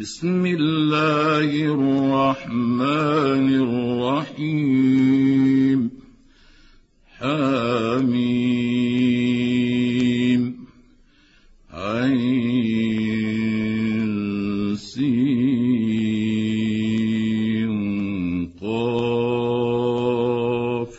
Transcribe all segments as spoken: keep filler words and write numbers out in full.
بسم الله الرحمن الرحيم حميم عين سين قاف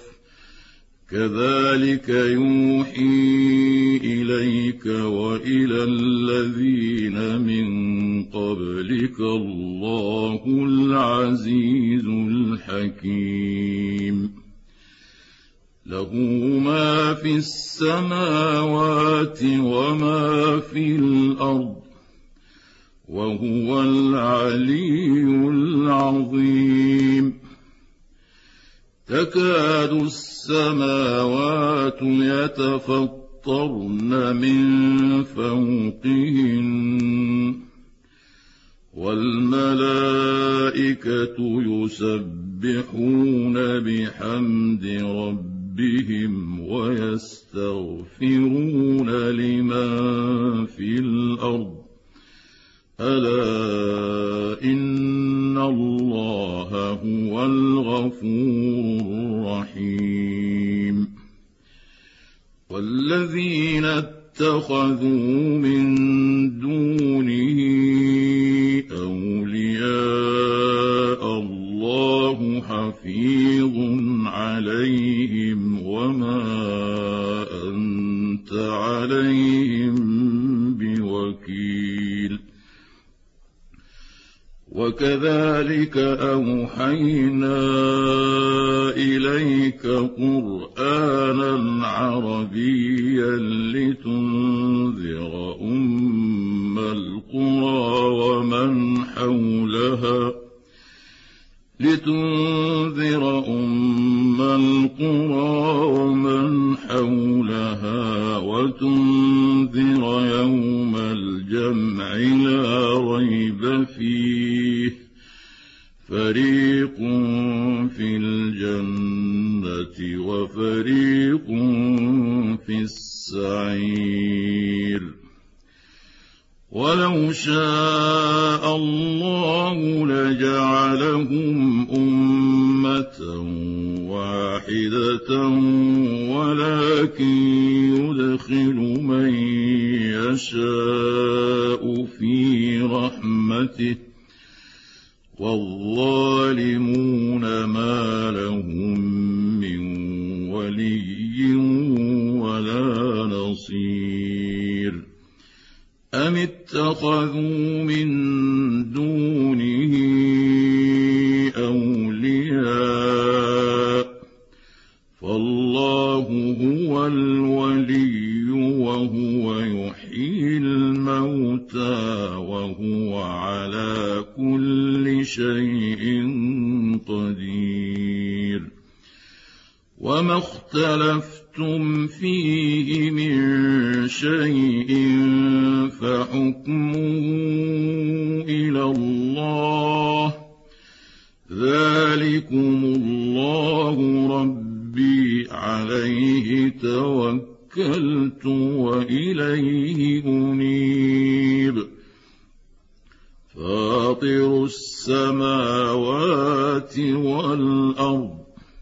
كذلك يوحي إليك وإلى الذين من قبلك الله العزيز الحكيم له ما في السماوات وما في الأرض وهو العلي العظيم تكاد السماوات يتفطرن من فوقهن والملائكة يسبحون بحمد ربهم ويستغفرون لمن في الأرض ألا إن الله هو الغفور الرحيم والذين اتخذوا من دونه أولياء الله حفيظ عليهم وما أنت عليهم بوكيل وكذلك أوحينا إليك قرآنا عربيا لتنذر أم القرى ومن حولها لتنذر أم القرى ومن حولها وتنذر يوم الجمع لا ريب فيه فريق في الجنة وفريق في السعير ولو شاء الله لجعلهم أمة واحدة ولكن يدخل من يشاء في رحمته والظالمون ما لهم من ولي ولا نصير أم اتخذوا من دونه أولياء فالله هو الولي وهو يحيي الموتى وهو على كل شيء قدير وما اختلفتم فيه من شيء فحكمه إلى الله ذلكم الله ربي عليه توكلت وإليه أنيب فاطر السماوات والأرض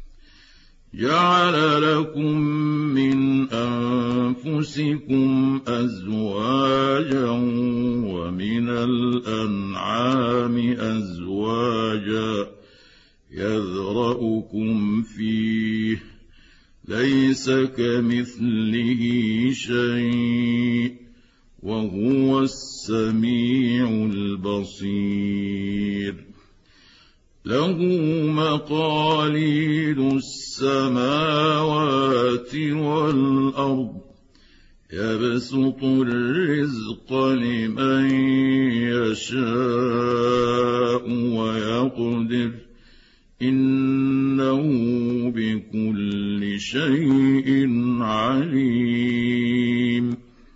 جعل لكم من أنفسكم أزواجا ومن الأنعام أزواجا يذرأكم فيه ليس كمثله شيء وهو السميع البصير له مقاليد السماوات والأرض يبسط الرزق لمن يشاء ويقدر إنه بكل شيء عليم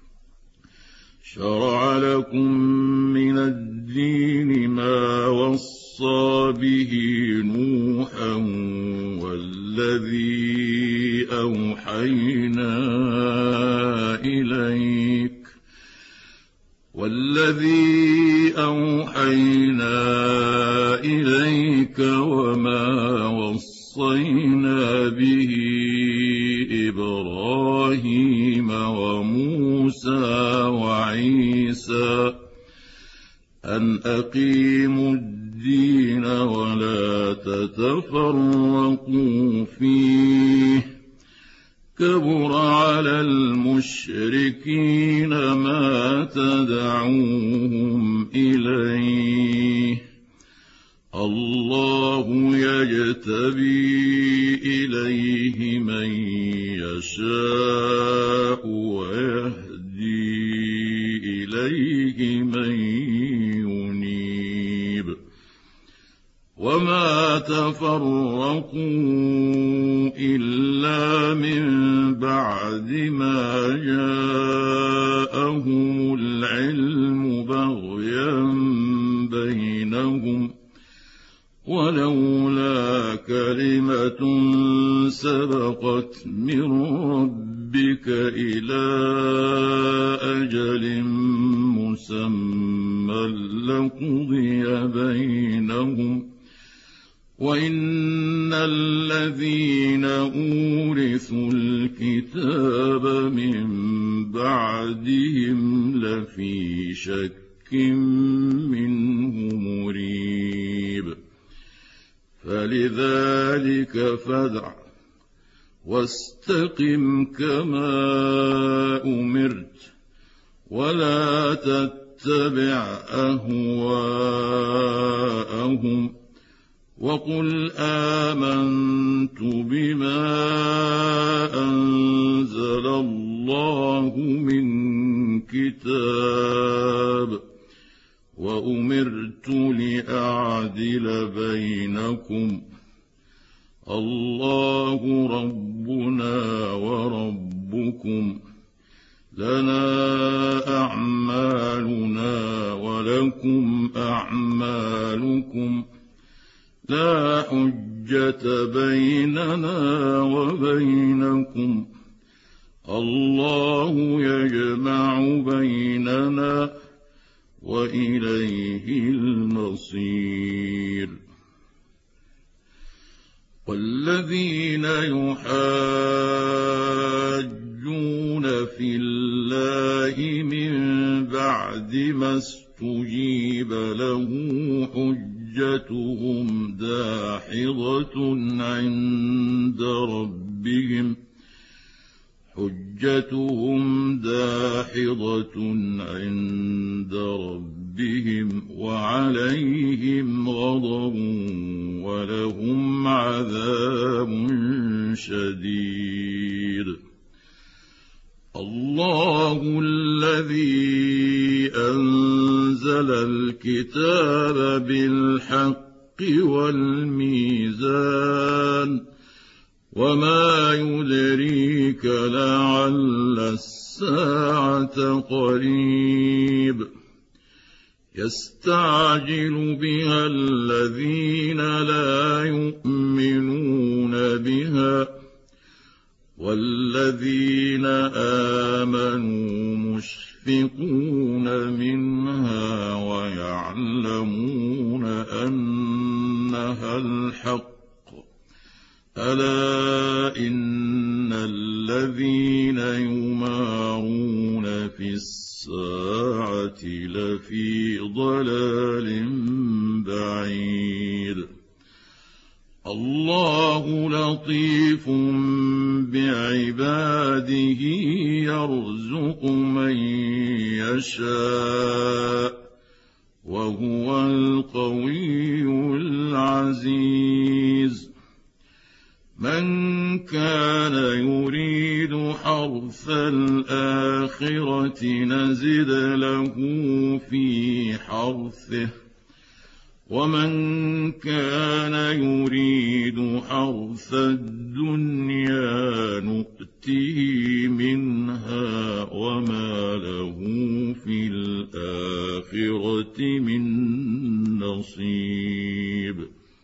شرع لكم من الدين ما وصى به نوحا والذي أوحينا إليك والذي أوحينا إليك وما وصينا به إبراهيم وموسى وعيسى أن أقيموا الدين ولا تتفرقوا فيه كبر على المشركين ما تدعوهم إليه الله يجتبي إليه من يشاء ويهدي إليه من ينيب وما تفرقوا إلا من بعد ما جاءهم العلم بغيا بينهم ولولا كلمة سبقت من ربك إلى أجل مسمى لقضي بينهم وإن الذين أورثوا الكتاب من بعدهم لفي شك منه مريب فلذلك فادع واستقم كما أمرت ولا تتبع أهواءهم وقل آمنت بما أنزل الله من كتاب وأمرت لأعدل بينكم الله ربنا وربكم لنا أعمالنا ولكم أعمالكم لا حجة بيننا وبينكم الله يجمع بيننا وإليه المصير والذين يحاجون في الله من بعد ما استجيب له حجتهم داحضة عند ربهم حجتهم داحضة عند ربهم وعليهم غضب ولهم عذاب شديد الله الذي أنزل الكتاب بالحق والميزان وما يدريك لعل الساعة قريب يستعجل بها الذين لا يؤمنون بها والذين آمنوا مشفقون منها ويعلمون أنها الحق ألا إن الذين يمارون في الساعة لفي ضلال بعيد الله لطيف بعباده يرزق من يشاء وهو القوي العزيز من كان يريد حرث الآخرة نزد له في حرثه ومن كان يريد حرث الدنيا نؤته منها وما له في الآخرة من نصيب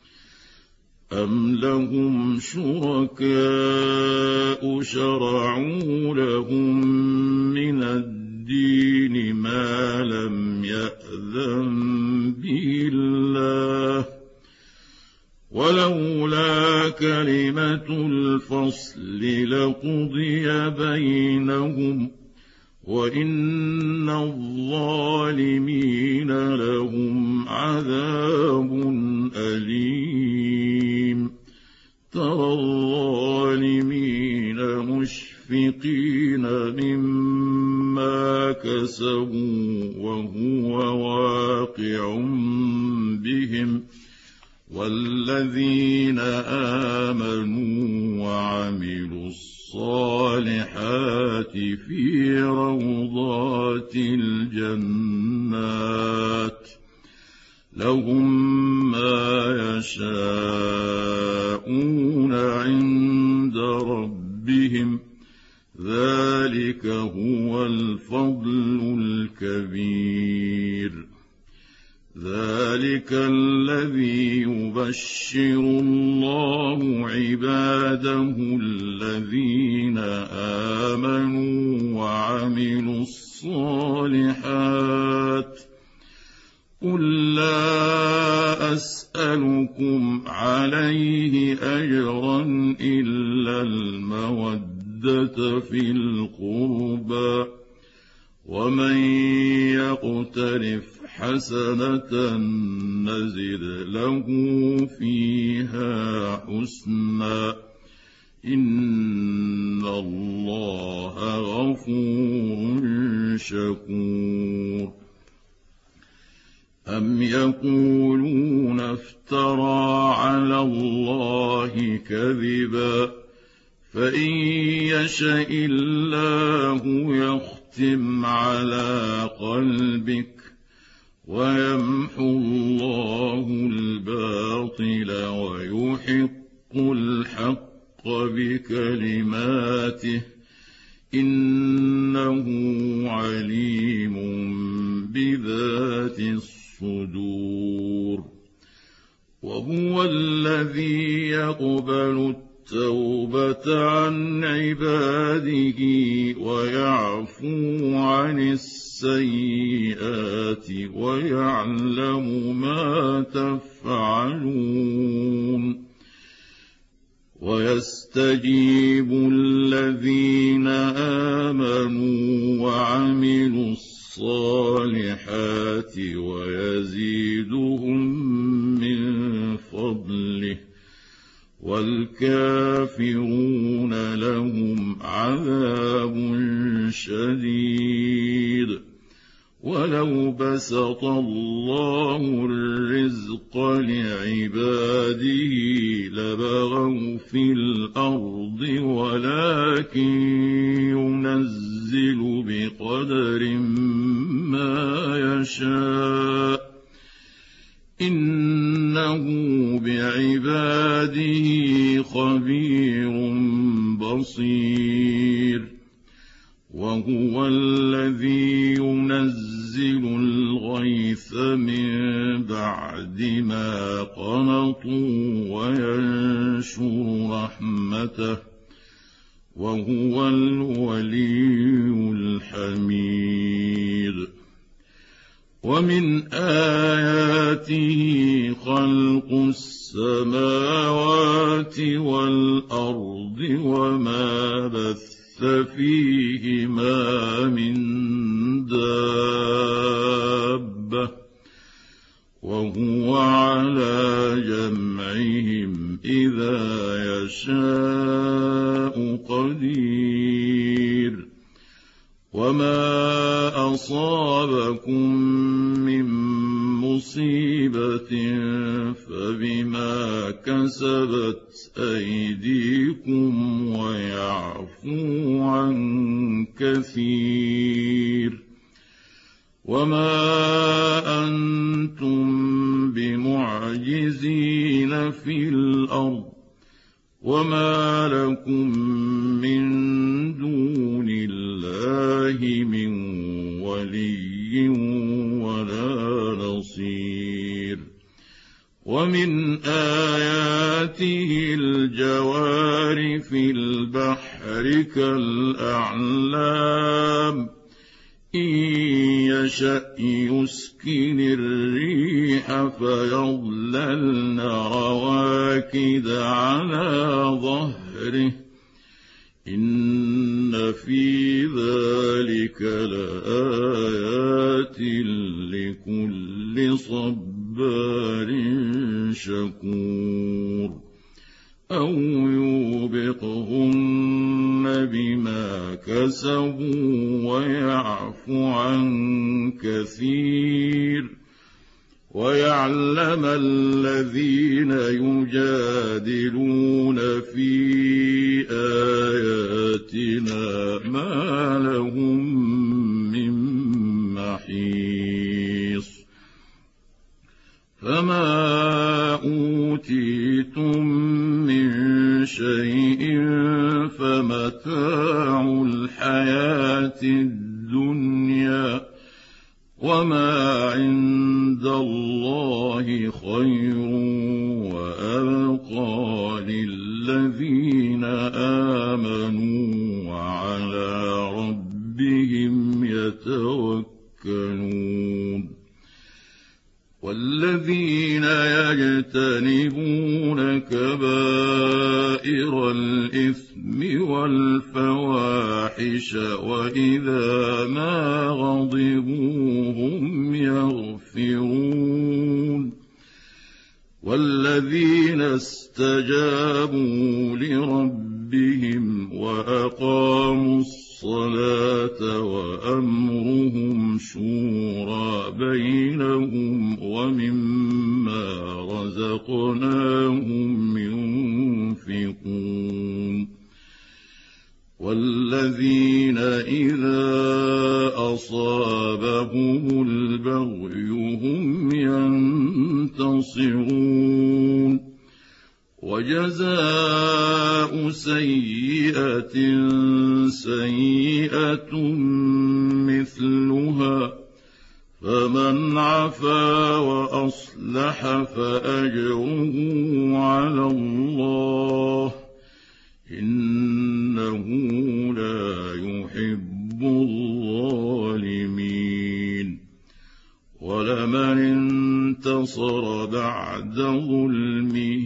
أم لهم شركاء شرعوا لهم من الدين الدين ما لم يأذن به الله، ولولا كلمة الفصل لقضي بينهم، وإن الظالمين لهم عذاب أليم. ترى الظالمين مشفقين مما كسبوا وهو واقع بهم، والذين آمنوا وعملوا الصالحات في روضات الجنات لهم ما يشاءون عند ربهم، ذلك هو الفضل الكبير. ذلك الذي يبشر الله عباده الذين آمنوا وعملوا الصالحات. قل لا أسألكم عليه أجرا إلا المودة في القربى، ومن يقترف حسنة نزد له فيها حسنا، إن الله غفور شكور. أم يقولون افترى على الله كذبا، فإن يشأ الله يختم على قلبك ويمحو الله الباطل ويحق الحق بكلماته، إنه عليم بذات الصدور. وهو الذي يقبل التوبة عن عباده ويعفو عن السيئات ويعلم ما تفعلون، ويستجيب الذين آمنوا وعملوا الصالحات ويزيدهم من فضله، والكافرون لهم عذاب شديد. ولو بسط الله الرزق لعباده لبغوا في الأرض، ولكن ينزل بقدر ما يشاء، إنه بعباده خبير بصير. وهو الذي ينزل الغيث من بعد ما قنطوا وينشر رحمته، وهو الولي الحميد. ومن آياته خلق السماوات والأرض وما بث فيهما من دابة، وهو على جمعهم إذا يشاء قدير. وما أصابكم من مصيبة فبما كسبت أيديكم ويعفو عن كثير. وما أنتم بمعجزين في الأرض، وما لكم من دون الله من ولي ولا نصير. ومن آياته الجوار في البحر كالأعلام إن يشأ يسكن الريح فيظللن رواكد على ظهره إن في ذلك لآيات لكل صبار شكور أو يوبقهن بما كسبوا ويعفو عن كثير ويعلم الذين يجادلون في آياتنا ما لهم من محيص فما أوتيتم من شيء فمتاع الحياة الدنيا وما عند الله خير وأبقى للذين آمنوا وعلى ربهم يتوكلون والذين يجتنبون كبائر الإثم والفواحش وإذا ما غضبوا هم يغفرون والذين استجابوا لربهم وأقاموا الصلاة وأمرهم شورى بينهم ومما رزقناهم ينفقون والذين إذا أصابهم البغي هم ينتصرون وجزاء سيئة سيئة مثلها فمن عفا وأصلح فأجره على الله إنه لا يحب الظالمين ولمن انتصر بعد ظلمه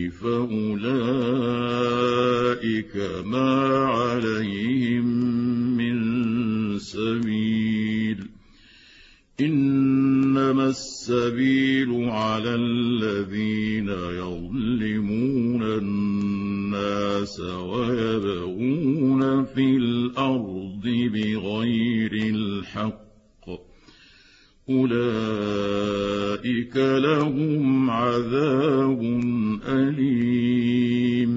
فأولئك ما عليهم من سبيل إنما السبيل على الذين يظلمون الناس ويبغون في الأرض بغير الحق أولئك لهم عذاب أليم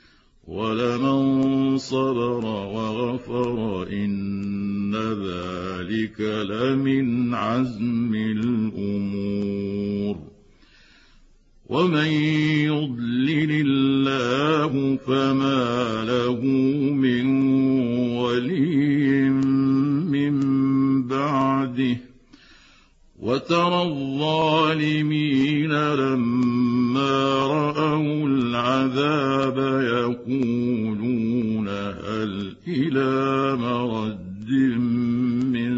ولمن صبر وغفر إن ذلك لمن عزم الأمور ومن يضلل الله فما له من ولي من بعده وترى الظالمين لما رأوا العذاب يقولون هل إلى مرد من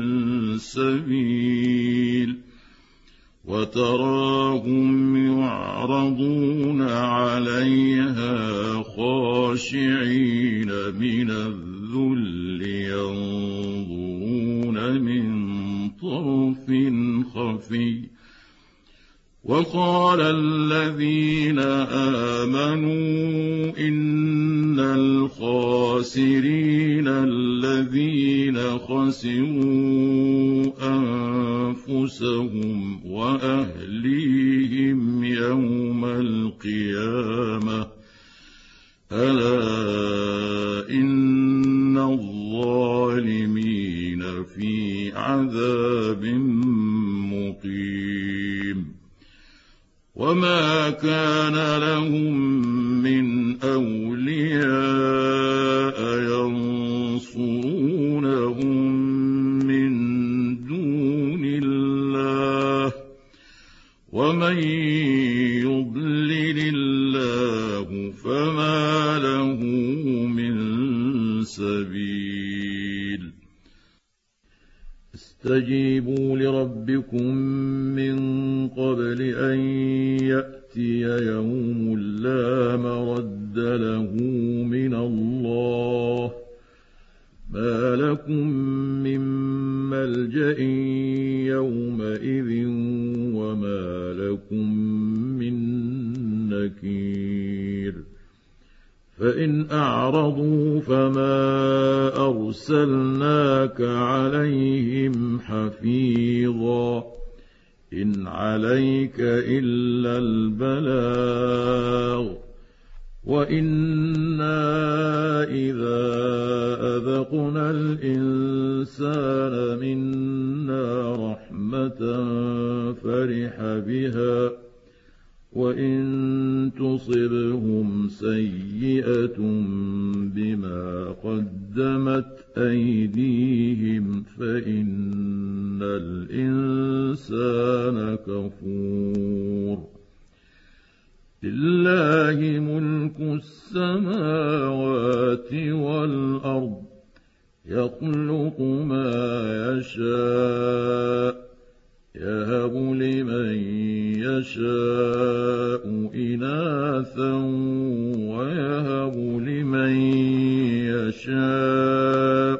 سبيل وتراهم يعرضون عليها خاشعين من الذل ينظرون من طرف خفي وقال الذين آمنوا إن الخاسرين الذين خسروا أنفسهم وأهليهم يوم القيامة ألا إن الظالمين في عذاب مقيم وما كان لهم من أولياء ينصرونهم من دون الله ومن يضلل الله فما له من سبيل استجيبوا لربكم من قبل أن يأتي يوم لا مرد له من الله ما لكم من ملجأ يومئذ وما لكم من نكير فإن أعرضوا فما أرسلناك عليهم حفيظا إن عليك إلا البلاغ وإنا إذا أذقنا الإنسان منا رحمة فرح بها وإن تصبهم سيئة بما قدمت أيديهم فإن الإنسان كفور لله ملك السماوات والأرض يخلق ما يشاء يهب لمن يشاء إناثا ويهب لمن يشاء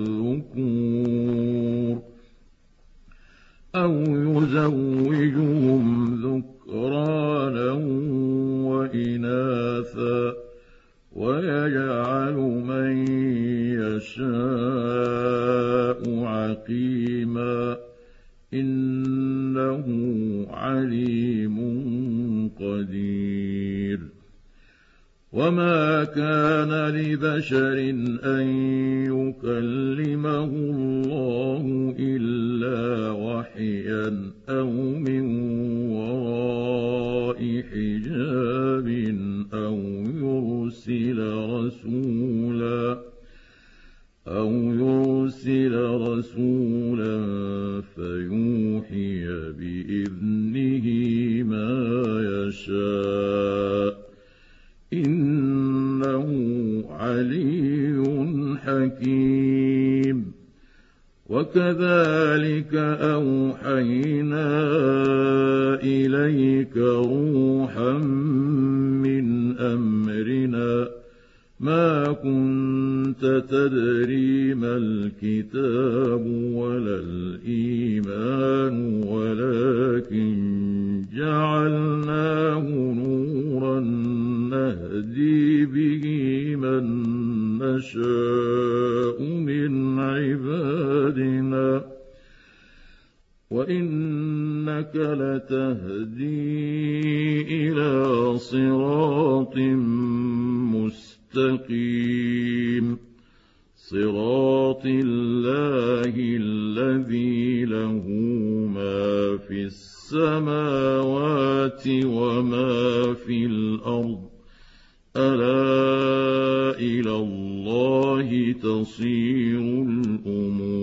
الذكور أو يزوجهم ذكرانا وإناثا ويجعل من يشاء عقيما إنه عليم قدير وما كان لبشر أن يكلمه الله إلا وحيا أو من وراء حجاب أو يرسل رسولا أو يرسل رسولا فيوحي بإذنه ما يشاء إنه علي حكيم وكذلك أوحينا إليك روحا من أمرنا ما كنت تدري ما الكتاب ولا الإيمان ولكن جعلناه نورا نهدي به من نشاء من عبادنا وإنك لتهدي إلى صراط مستقيم صراط الله الذي له ما في السماوات وما في الأرض ألا إلى الله تصير الأمور